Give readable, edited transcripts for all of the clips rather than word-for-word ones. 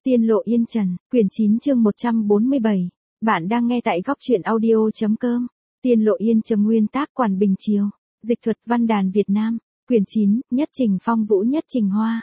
Tiên lộ Yên Trần, quyển 9 chương 147. Bạn đang nghe tại góc truyện audio.com. Tiên lộ Yên Trần, nguyên tác Quản Bình Chiều, dịch thuật văn đàn Việt Nam, quyển 9, nhất trình phong vũ nhất trình hoa.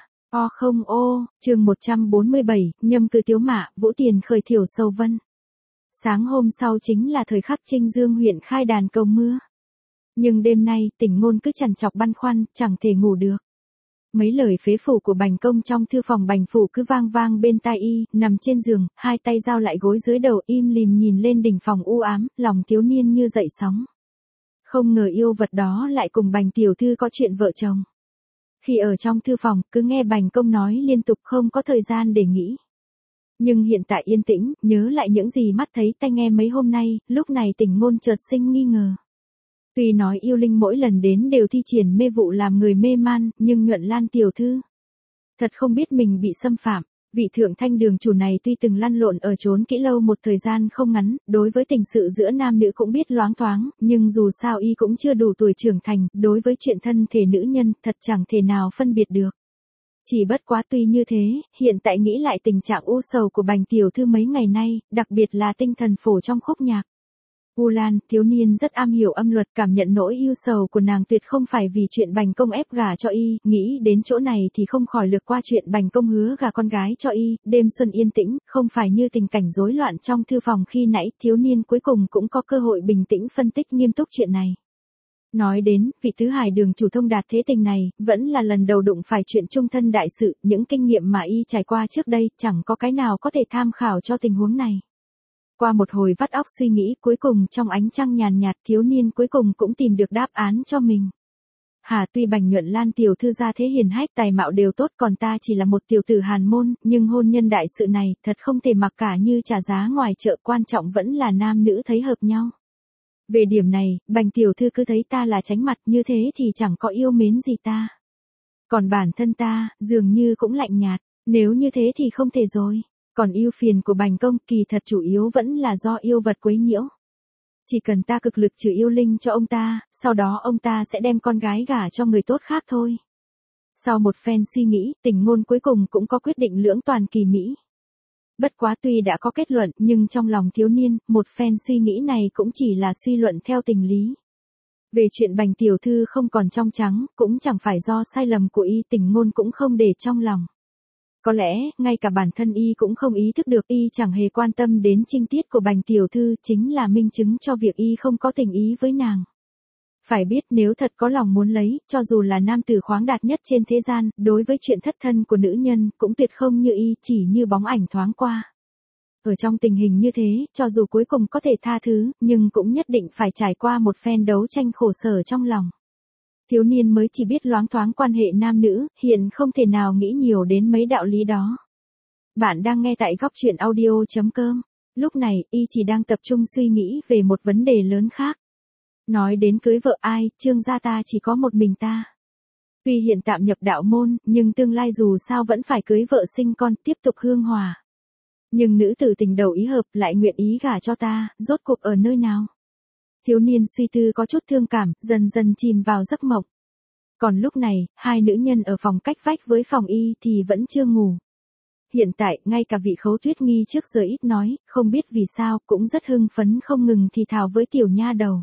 Chương 147, nhâm cư tiếu mạ, vũ tiền khởi thiểu sầu vân. Sáng hôm sau chính là thời khắc Trinh Dương huyện khai đàn cầu mưa. Nhưng đêm nay, Tỉnh Ngôn cứ trằn trọc băn khoăn, chẳng thể ngủ được. Mấy lời phế phủ của Bành Công trong thư phòng Bành phủ cứ vang vang bên tai y, nằm trên giường, hai tay giao lại gối dưới đầu, im lìm nhìn lên đỉnh phòng u ám, lòng thiếu niên như dậy sóng. Không ngờ yêu vật đó lại cùng Bành tiểu thư có chuyện vợ chồng. Khi ở trong thư phòng, cứ nghe Bành Công nói liên tục, không có thời gian để nghĩ. Nhưng hiện tại yên tĩnh, nhớ lại những gì mắt thấy tai nghe mấy hôm nay, lúc này Tỉnh Ngôn chợt sinh nghi ngờ. Tuy nói yêu linh mỗi lần đến đều thi triển mê vụ làm người mê man, nhưng Nhuận Lan tiểu thư thật không biết mình bị xâm phạm. Vị thượng thanh đường chủ này tuy từng lăn lộn ở trốn kỹ lâu một thời gian không ngắn, đối với tình sự giữa nam nữ cũng biết loáng thoáng, nhưng dù sao y cũng chưa đủ tuổi trưởng thành, đối với chuyện thân thể nữ nhân thật chẳng thể nào phân biệt được. Chỉ bất quá tuy như thế, hiện tại nghĩ lại tình trạng u sầu của Bành tiểu thư mấy ngày nay, đặc biệt là tinh thần phổ trong khúc nhạc. U Lan, thiếu niên rất am hiểu âm luật, cảm nhận nỗi ưu sầu của nàng tuyệt không phải vì chuyện Bành Công ép gả cho y, nghĩ đến chỗ này thì không khỏi lược qua chuyện Bành Công hứa gả con gái cho y, đêm xuân yên tĩnh, không phải như tình cảnh rối loạn trong thư phòng khi nãy, thiếu niên cuối cùng cũng có cơ hội bình tĩnh phân tích nghiêm túc chuyện này. Nói đến, vị tứ hải đường chủ thông đạt thế tình này, vẫn là lần đầu đụng phải chuyện chung thân đại sự, những kinh nghiệm mà y trải qua trước đây, chẳng có cái nào có thể tham khảo cho tình huống này. Qua một hồi vắt óc suy nghĩ, cuối cùng trong ánh trăng nhàn nhạt, thiếu niên cuối cùng cũng tìm được đáp án cho mình. Tuy Bành Nhuận Lan tiểu thư gia thế hiền hách, tài mạo đều tốt, còn ta chỉ là một tiểu tử hàn môn, nhưng hôn nhân đại sự này, thật không thể mặc cả như trả giá ngoài chợ, quan trọng vẫn là nam nữ thấy hợp nhau. Về điểm này, Bành tiểu thư cứ thấy ta là tránh mặt, như thế thì chẳng có yêu mến gì ta. Còn bản thân ta, dường như cũng lạnh nhạt, nếu như thế thì không thể rồi. Còn ưu phiền của Bành Công kỳ thật chủ yếu vẫn là do yêu vật quấy nhiễu. Chỉ cần ta cực lực trừ yêu linh cho ông ta, sau đó ông ta sẽ đem con gái gả cho người tốt khác thôi. Sau một phen suy nghĩ, Tỉnh Ngôn cuối cùng cũng có quyết định lưỡng toàn kỳ mỹ. Bất quá tuy đã có kết luận, nhưng trong lòng thiếu niên, một phen suy nghĩ này cũng chỉ là suy luận theo tình lý. Về chuyện Bành tiểu thư không còn trong trắng, cũng chẳng phải do sai lầm của y, Tỉnh Ngôn cũng không để trong lòng. Có lẽ, ngay cả bản thân y cũng không ý thức được, y chẳng hề quan tâm đến trinh tiết của Bành tiểu thư, chính là minh chứng cho việc y không có tình ý với nàng. Phải biết nếu thật có lòng muốn lấy, cho dù là nam tử khoáng đạt nhất trên thế gian, đối với chuyện thất thân của nữ nhân, cũng tuyệt không như y, chỉ như bóng ảnh thoáng qua. Ở trong tình hình như thế, cho dù cuối cùng có thể tha thứ, nhưng cũng nhất định phải trải qua một phen đấu tranh khổ sở trong lòng. Thiếu niên mới chỉ biết loáng thoáng quan hệ nam nữ, hiện không thể nào nghĩ nhiều đến mấy đạo lý đó. Bạn đang nghe tại góc truyện audio.com. Lúc này, y chỉ đang tập trung suy nghĩ về một vấn đề lớn khác. Nói đến cưới vợ ai, Trương gia ta chỉ có một mình ta. Tuy hiện tạm nhập đạo môn, nhưng tương lai dù sao vẫn phải cưới vợ sinh con, tiếp tục hương hòa. Nhưng nữ tử tình đầu ý hợp lại nguyện ý gả cho ta, rốt cuộc ở nơi nào? Thiếu niên suy tư có chút thương cảm, dần dần chìm vào giấc mộng. Còn lúc này, hai nữ nhân ở phòng cách vách với phòng y thì vẫn chưa ngủ. Hiện tại, ngay cả vị Khấu Tuyết Nghi trước giờ ít nói, không biết vì sao, cũng rất hưng phấn không ngừng thì thào với tiểu nha đầu.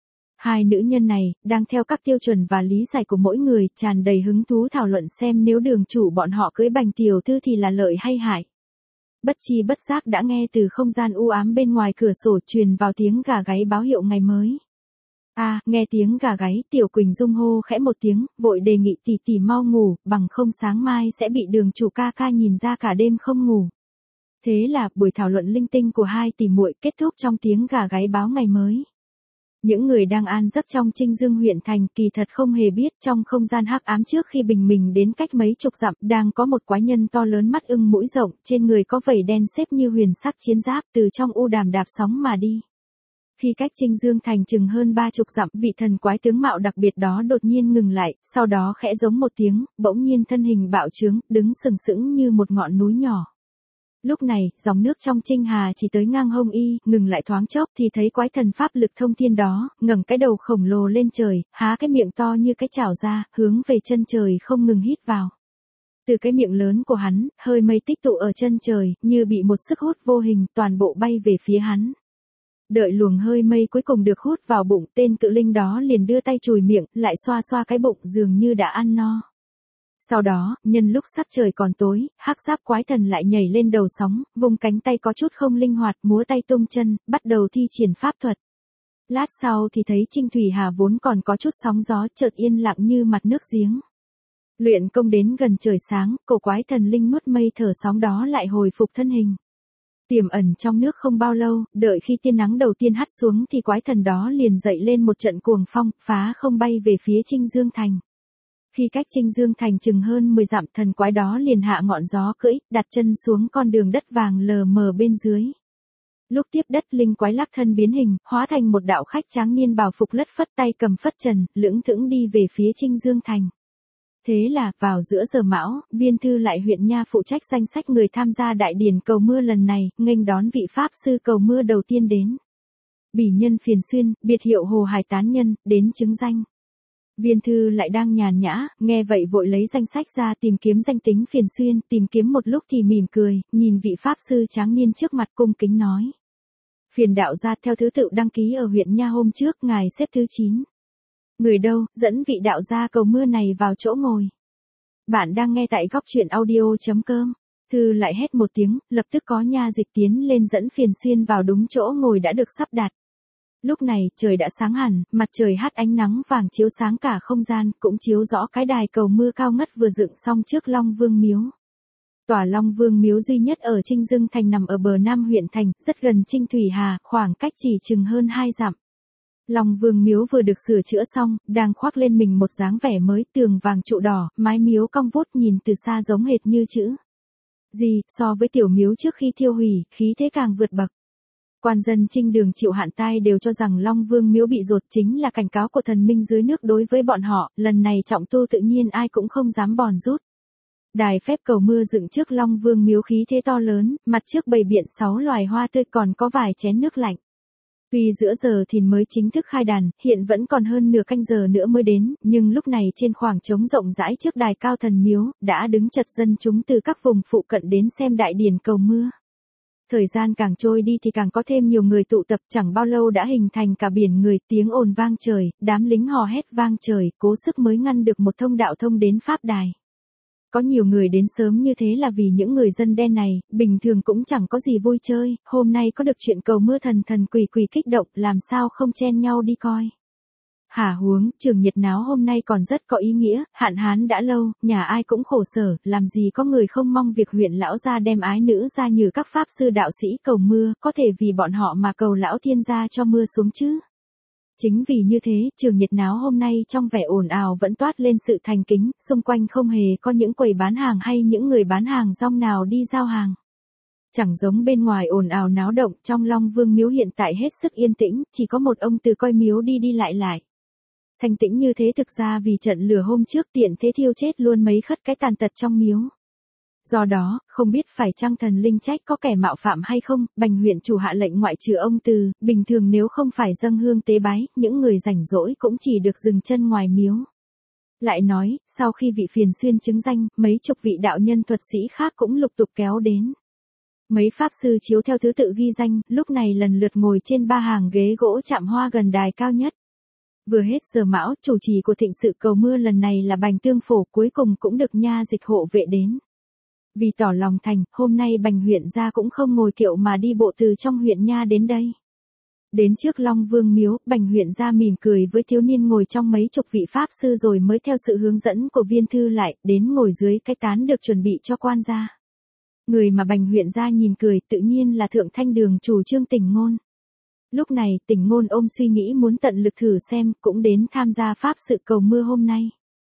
Hai nữ nhân này, đang theo các tiêu chuẩn và lý giải của mỗi người, tràn đầy hứng thú thảo luận xem nếu đường chủ bọn họ cưới Bành tiểu thư thì là lợi hay hại. Bất chi bất giác đã nghe từ không gian u ám bên ngoài cửa sổ truyền vào tiếng gà gáy báo hiệu ngày mới. Nghe tiếng gà gáy, Tiểu Quỳnh Dung hô khẽ một tiếng, vội đề nghị tỷ tỷ mau ngủ, bằng không sáng mai sẽ bị đường chủ ca ca nhìn ra cả đêm không ngủ. Thế là, buổi thảo luận linh tinh của hai tỷ muội kết thúc trong tiếng gà gáy báo ngày mới. Những người đang an giấc trong Trinh Dương huyện thành kỳ thật không hề biết, trong không gian hắc ám trước khi bình minh đến cách mấy chục dặm, đang có một quái nhân to lớn, mắt ưng mũi rộng, trên người có vảy đen xếp như huyền sắc chiến giáp, từ trong u đàm đạp sóng mà đi. Khi cách Trinh Dương thành chừng hơn 30 dặm, vị thần quái tướng mạo đặc biệt đó đột nhiên ngừng lại, sau đó khẽ giống một tiếng, bỗng nhiên thân hình bạo trướng, đứng sừng sững như một ngọn núi nhỏ. Lúc này, dòng nước trong Trinh Hà chỉ tới ngang hông y, ngừng lại thoáng chốc thì thấy quái thần pháp lực thông thiên đó, ngẩng cái đầu khổng lồ lên trời, há cái miệng to như cái chảo ra, hướng về chân trời không ngừng hít vào. Từ cái miệng lớn của hắn, hơi mây tích tụ ở chân trời, như bị một sức hút vô hình, toàn bộ bay về phía hắn. Đợi luồng hơi mây cuối cùng được hút vào bụng, tên cự linh đó liền đưa tay chùi miệng, lại xoa xoa cái bụng dường như đã ăn no. Sau đó, nhân lúc sắc trời còn tối, hắc giáp quái thần lại nhảy lên đầu sóng, vùng cánh tay có chút không linh hoạt, múa tay tung chân, bắt đầu thi triển pháp thuật. Lát sau thì thấy Trinh Thủy Hà vốn còn có chút sóng gió, chợt yên lặng như mặt nước giếng. Luyện công đến gần trời sáng, cổ quái thần linh nuốt mây thở sóng đó lại hồi phục thân hình. Tiềm ẩn trong nước không bao lâu, đợi khi tia nắng đầu tiên hắt xuống thì quái thần đó liền dậy lên một trận cuồng phong, phá không bay về phía Trinh Dương Thành. Khi cách Trinh Dương Thành chừng hơn 10 dặm, thần quái đó liền hạ ngọn gió cưỡi, đặt chân xuống con đường đất vàng lờ mờ bên dưới. Lúc tiếp đất, linh quái lắc thân biến hình, hóa thành một đạo khách tráng niên bào phục lất phất, tay cầm phất trần, lững thững đi về phía Trinh Dương Thành. Thế là, vào giữa giờ mão, Viên Thư lại huyện nha phụ trách danh sách người tham gia đại điển cầu mưa lần này, nghênh đón vị pháp sư cầu mưa đầu tiên đến. Bỉ nhân Phiền Xuyên, biệt hiệu Hồ Hải Tán Nhân, đến chứng danh. Viên Thư lại đang nhàn nhã, nghe vậy vội lấy danh sách ra tìm kiếm danh tính Phiền Xuyên, tìm kiếm một lúc thì mỉm cười, nhìn vị pháp sư tráng niên trước mặt cung kính nói. Phiền đạo gia theo thứ tự đăng ký ở huyện nha hôm trước, ngài xếp thứ 9. Người đâu, dẫn vị đạo gia cầu mưa này vào chỗ ngồi. Bạn đang nghe tại góc truyện audio.com. Thư lại hét một tiếng, lập tức có nha dịch tiến lên dẫn Phiền Xuyên vào đúng chỗ ngồi đã được sắp đặt. Lúc này, trời đã sáng hẳn, mặt trời hắt ánh nắng vàng chiếu sáng cả không gian, cũng chiếu rõ cái đài cầu mưa cao ngất vừa dựng xong trước Long Vương Miếu. Tòa Long Vương Miếu duy nhất ở Trinh Dương Thành nằm ở bờ Nam huyện thành, rất gần Trinh Thủy Hà, khoảng cách chỉ chừng hơn 2 dặm. Long Vương Miếu vừa được sửa chữa xong, đang khoác lên mình một dáng vẻ mới, tường vàng trụ đỏ, mái miếu cong vút nhìn từ xa giống hệt như chữ gì, so với tiểu miếu trước khi thiêu hủy, khí thế càng vượt bậc. Quan dân Trinh Đường chịu hạn tai đều cho rằng Long Vương Miếu bị dột chính là cảnh cáo của thần minh dưới nước đối với bọn họ, lần này trọng tu tự nhiên ai cũng không dám bòn rút. Đài phép cầu mưa dựng trước Long Vương Miếu khí thế to lớn, mặt trước bày biện 6 loài hoa tươi, còn có vài chén nước lạnh. Tuy giữa giờ thìn mới chính thức khai đàn, hiện vẫn còn hơn nửa canh giờ nữa mới đến, nhưng lúc này trên khoảng trống rộng rãi trước đài cao thần miếu, đã đứng chật dân chúng từ các vùng phụ cận đến xem đại điển cầu mưa. Thời gian càng trôi đi thì càng có thêm nhiều người tụ tập, chẳng bao lâu đã hình thành cả biển người, tiếng ồn vang trời, đám lính hò hét vang trời, cố sức mới ngăn được một thông đạo thông đến pháp đài. Có nhiều người đến sớm như thế là vì những người dân đen này, bình thường cũng chẳng có gì vui chơi, hôm nay có được chuyện cầu mưa thần thần quỷ quỷ kích động, làm sao không chen nhau đi coi. Hả huống, trường nhiệt náo hôm nay còn rất có ý nghĩa, hạn hán đã lâu, nhà ai cũng khổ sở, làm gì có người không mong việc huyện lão gia đem ái nữ ra như các pháp sư đạo sĩ cầu mưa, có thể vì bọn họ mà cầu lão thiên gia cho mưa xuống chứ. Chính vì như thế, trường nhiệt náo hôm nay trong vẻ ồn ào vẫn toát lên sự thành kính, xung quanh không hề có những quầy bán hàng hay những người bán hàng rong nào đi giao hàng. Chẳng giống bên ngoài ồn ào náo động, trong Long Vương Miếu hiện tại hết sức yên tĩnh, chỉ có một ông từ coi miếu đi đi lại lại. Thanh tĩnh như thế thực ra vì trận lửa hôm trước tiện thế thiêu chết luôn mấy khất cái tàn tật trong miếu. Do đó, không biết phải chăng thần linh trách có kẻ mạo phạm hay không, Bành huyện chủ hạ lệnh ngoại trừ ông Từ, bình thường nếu không phải dâng hương tế bái, những người rảnh rỗi cũng chỉ được dừng chân ngoài miếu. Lại nói, sau khi vị Phiền Xuyên chứng danh, mấy chục vị đạo nhân thuật sĩ khác cũng lục tục kéo đến. Mấy pháp sư chiếu theo thứ tự ghi danh, lúc này lần lượt ngồi trên 3 hàng ghế gỗ chạm hoa gần đài cao nhất. Vừa hết giờ mão, chủ trì của thịnh sự cầu mưa lần này là Bành Tương Phổ, cuối cùng cũng được nha dịch hộ vệ đến. Vì tỏ lòng thành, hôm nay Bành huyện gia cũng không ngồi kiệu mà đi bộ từ trong huyện nha đến đây. Đến trước Long Vương Miếu, Bành huyện gia mỉm cười với thiếu niên ngồi trong mấy chục vị pháp sư rồi mới theo sự hướng dẫn của Viên Thư lại, đến ngồi dưới cái tán được chuẩn bị cho quan gia. Người mà Bành huyện gia nhìn cười tự nhiên là Thượng Thanh Đường chủ Trương Tỉnh Ngôn. Lúc này, Tỉnh Ngôn ôm suy nghĩ muốn tận lực thử xem, cũng đến tham gia pháp sự cầu mưa hôm nay.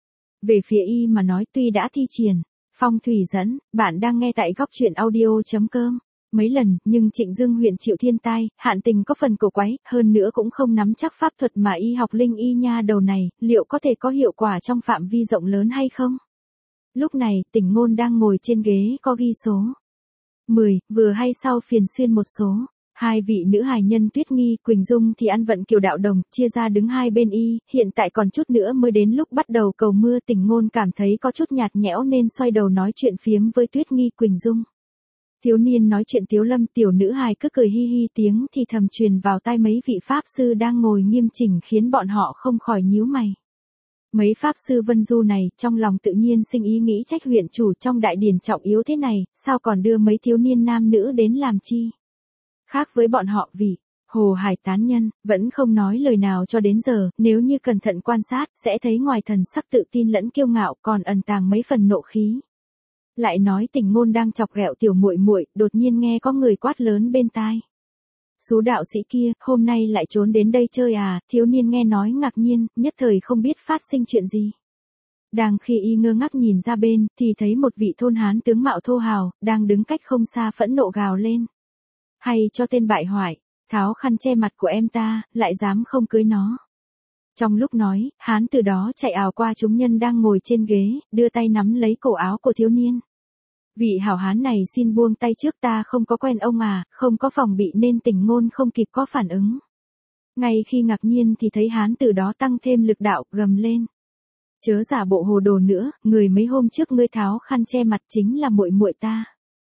Về phía y mà nói, tuy đã thi triển phong thủy dẫn, bạn đang nghe tại góc truyện audio.com. Mấy lần, nhưng Trịnh Dương huyện chịu thiên tai, hạn tình có phần cổ quái, hơn nữa cũng không nắm chắc pháp thuật mà y học linh y nha đầu này, liệu có thể có hiệu quả trong phạm vi rộng lớn hay không? Lúc này, Tỉnh Ngôn đang ngồi trên ghế có ghi số 10, vừa hay sau Phiền Xuyên một số. Hai vị nữ hài nhân Tuyết Nghi, Quỳnh Dung thì ăn vận kiều đạo đồng, chia ra đứng hai bên y, hiện tại còn chút nữa mới đến lúc bắt đầu cầu mưa. Tình Ngôn cảm thấy có chút nhạt nhẽo nên xoay đầu nói chuyện phiếm với Tuyết Nghi, Quỳnh Dung. Thiếu niên nói chuyện tiếu lâm, tiểu nữ hài cứ cười hi hi, tiếng thì thầm truyền vào tai mấy vị pháp sư đang ngồi nghiêm chỉnh khiến bọn họ không khỏi nhíu mày. Mấy pháp sư Vân Du này, trong lòng tự nhiên sinh ý nghĩ trách huyện chủ trong đại điển trọng yếu thế này, sao còn đưa mấy thiếu niên nam nữ đến làm chi? Khác với bọn họ vì, Hồ Hải tán nhân, vẫn không nói lời nào cho đến giờ, nếu như cẩn thận quan sát, sẽ thấy ngoài thần sắc tự tin lẫn kiêu ngạo còn ẩn tàng mấy phần nộ khí. Lại nói Tình Ngôn đang chọc ghẹo tiểu muội muội, đột nhiên nghe có người quát lớn bên tai. Sú đạo sĩ kia, hôm nay lại trốn đến đây chơi à? Thiếu niên nghe nói ngạc nhiên, nhất thời không biết phát sinh chuyện gì. Đang khi y ngơ ngác nhìn ra bên, thì thấy một vị thôn hán tướng mạo thô hào, đang đứng cách không xa phẫn nộ gào lên. Hay cho tên bại hoại, tháo khăn che mặt của em ta, lại dám không cưới nó. Trong lúc nói, hán từ đó chạy ào qua chúng nhân đang ngồi trên ghế, đưa tay nắm lấy cổ áo của thiếu niên. Vị hảo hán này xin buông tay trước, ta không có quen ông à, không có phòng bị nên Tình Ngôn không kịp có phản ứng. Ngay khi ngạc nhiên thì thấy hán từ đó tăng thêm lực đạo, gầm lên. Chớ giả bộ hồ đồ nữa, người mấy hôm trước ngươi tháo khăn che mặt chính là muội muội ta.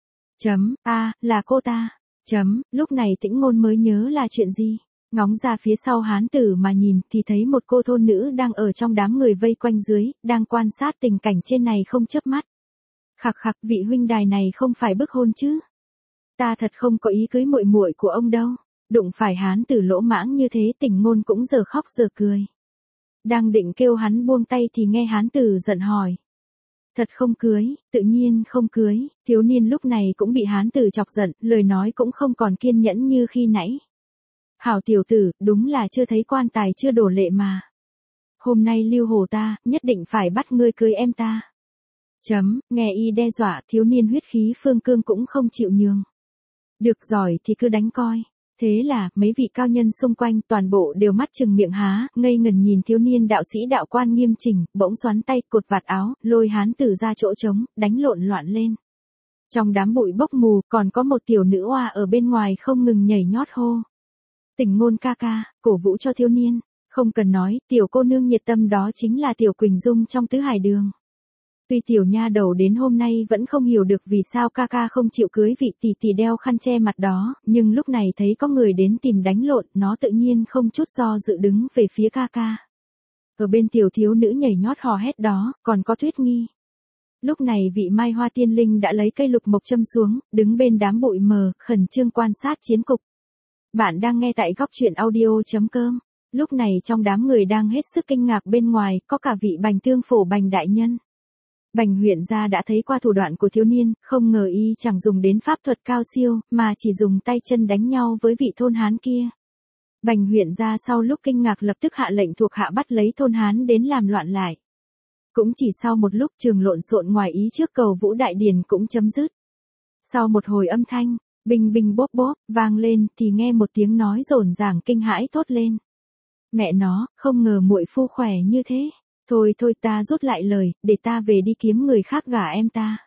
Là cô ta. Lúc này Tĩnh Ngôn mới nhớ là chuyện gì. Ngóng ra phía sau hán tử mà nhìn thì thấy một cô thôn nữ đang ở trong đám người vây quanh dưới, đang quan sát tình cảnh trên này không chớp mắt. Khặc khặc, vị huynh đài này không phải bức hôn chứ? Ta thật không có ý cưới muội muội của ông đâu. Đụng phải hán tử lỗ mãng như thế, Tình Ngôn cũng giờ khóc giờ cười. Đang định kêu hắn buông tay thì nghe hán tử giận hỏi. Thật không cưới, tự nhiên không cưới. Thiếu niên lúc này cũng bị hán tử chọc giận, lời nói cũng không còn kiên nhẫn như khi nãy. Hảo tiểu tử, đúng là chưa thấy quan tài chưa đổ lệ mà. Hôm nay lưu hồ ta, nhất định phải bắt ngươi cưới em ta. Nghe y đe dọa, thiếu niên huyết khí phương cương cũng không chịu nhường. Được giỏi thì cứ đánh coi. Thế là, mấy vị cao nhân xung quanh toàn bộ đều mắt trừng miệng há, ngây ngần nhìn thiếu niên đạo sĩ đạo quan nghiêm chỉnh, bỗng xoắn tay cột vạt áo, lôi hán tử ra chỗ trống, đánh lộn loạn lên. Trong đám bụi bốc mù, còn có một tiểu nữ oa ở bên ngoài không ngừng nhảy nhót hô. Tình Ngôn ca ca, cổ vũ cho thiếu niên. Không cần nói, tiểu cô nương nhiệt tâm đó chính là tiểu Quỳnh Dung trong Tứ Hải Đường. Tuy tiểu nha đầu đến hôm nay vẫn không hiểu được vì sao ca ca không chịu cưới vị tỷ tỷ đeo khăn che mặt đó, nhưng lúc này thấy có người đến tìm đánh lộn, nó tự nhiên không chút do dự đứng về phía ca ca. Ở bên tiểu thiếu nữ nhảy nhót hò hét đó, còn có Tuyết Nghi. Lúc này vị Mai Hoa Tiên Linh đã lấy cây lục mộc châm xuống, đứng bên đám bụi mờ, khẩn trương quan sát chiến cục. Bạn đang nghe tại góc truyện audio.com. Lúc này trong đám người đang hết sức kinh ngạc bên ngoài, có cả vị Bành Tương Phổ Bành đại nhân. Bành huyện gia đã thấy qua thủ đoạn của thiếu niên, không ngờ y chẳng dùng đến pháp thuật cao siêu, mà chỉ dùng tay chân đánh nhau với vị thôn hán kia. Bành huyện gia sau lúc kinh ngạc lập tức hạ lệnh thuộc hạ bắt lấy thôn hán đến làm loạn lại. Cũng chỉ sau một lúc trường lộn xộn ngoài ý trước cầu Vũ Đại Điển cũng chấm dứt. Sau một hồi âm thanh, bình bình bốp bốp, vang lên thì nghe một tiếng nói rồn ràng kinh hãi thốt lên. Mẹ nó, không ngờ muội phu khỏe như thế. Thôi ta rút lại lời, để ta về đi kiếm người khác gả em ta.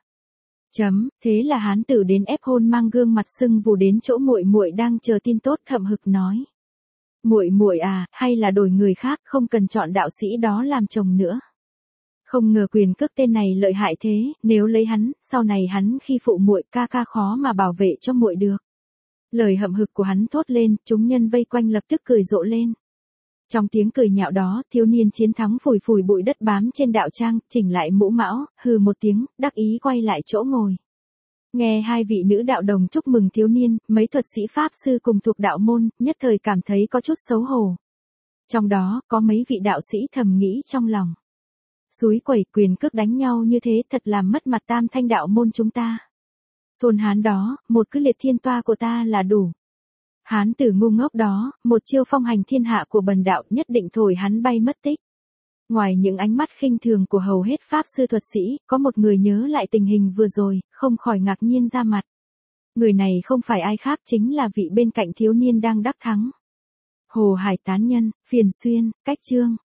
Thế là hán tử đến ép hôn mang gương mặt sưng vù đến chỗ muội muội đang chờ tin tốt hậm hực nói. Muội muội à, hay là đổi người khác, không cần chọn đạo sĩ đó làm chồng nữa. Không ngờ quyền cước tên này lợi hại thế, nếu lấy hắn, sau này hắn khi phụ muội ca ca khó mà bảo vệ cho muội được. Lời hậm hực của hắn thốt lên, chúng nhân vây quanh lập tức cười rộ lên. Trong tiếng cười nhạo đó, thiếu niên chiến thắng phủi phủi bụi đất bám trên đạo trang, chỉnh lại mũ mão, hừ một tiếng, đắc ý quay lại chỗ ngồi. Nghe hai vị nữ đạo đồng chúc mừng thiếu niên, mấy thuật sĩ pháp sư cùng thuộc đạo môn, nhất thời cảm thấy có chút xấu hổ. Trong đó, có mấy vị đạo sĩ thầm nghĩ trong lòng. Xúi quẩy quyền cước đánh nhau như thế thật làm mất mặt tam thanh đạo môn chúng ta. Thôn hán đó, một cứ liệt thiên toa của ta là đủ. Hán tử ngu ngốc đó, một chiêu phong hành thiên hạ của bần đạo nhất định thổi hắn bay mất tích. Ngoài những ánh mắt khinh thường của hầu hết pháp sư thuật sĩ, có một người nhớ lại tình hình vừa rồi, không khỏi ngạc nhiên ra mặt. Người này không phải ai khác chính là vị bên cạnh thiếu niên đang đắc thắng. Hồ Hải tán nhân, Phiền Xuyên, Cách Chương.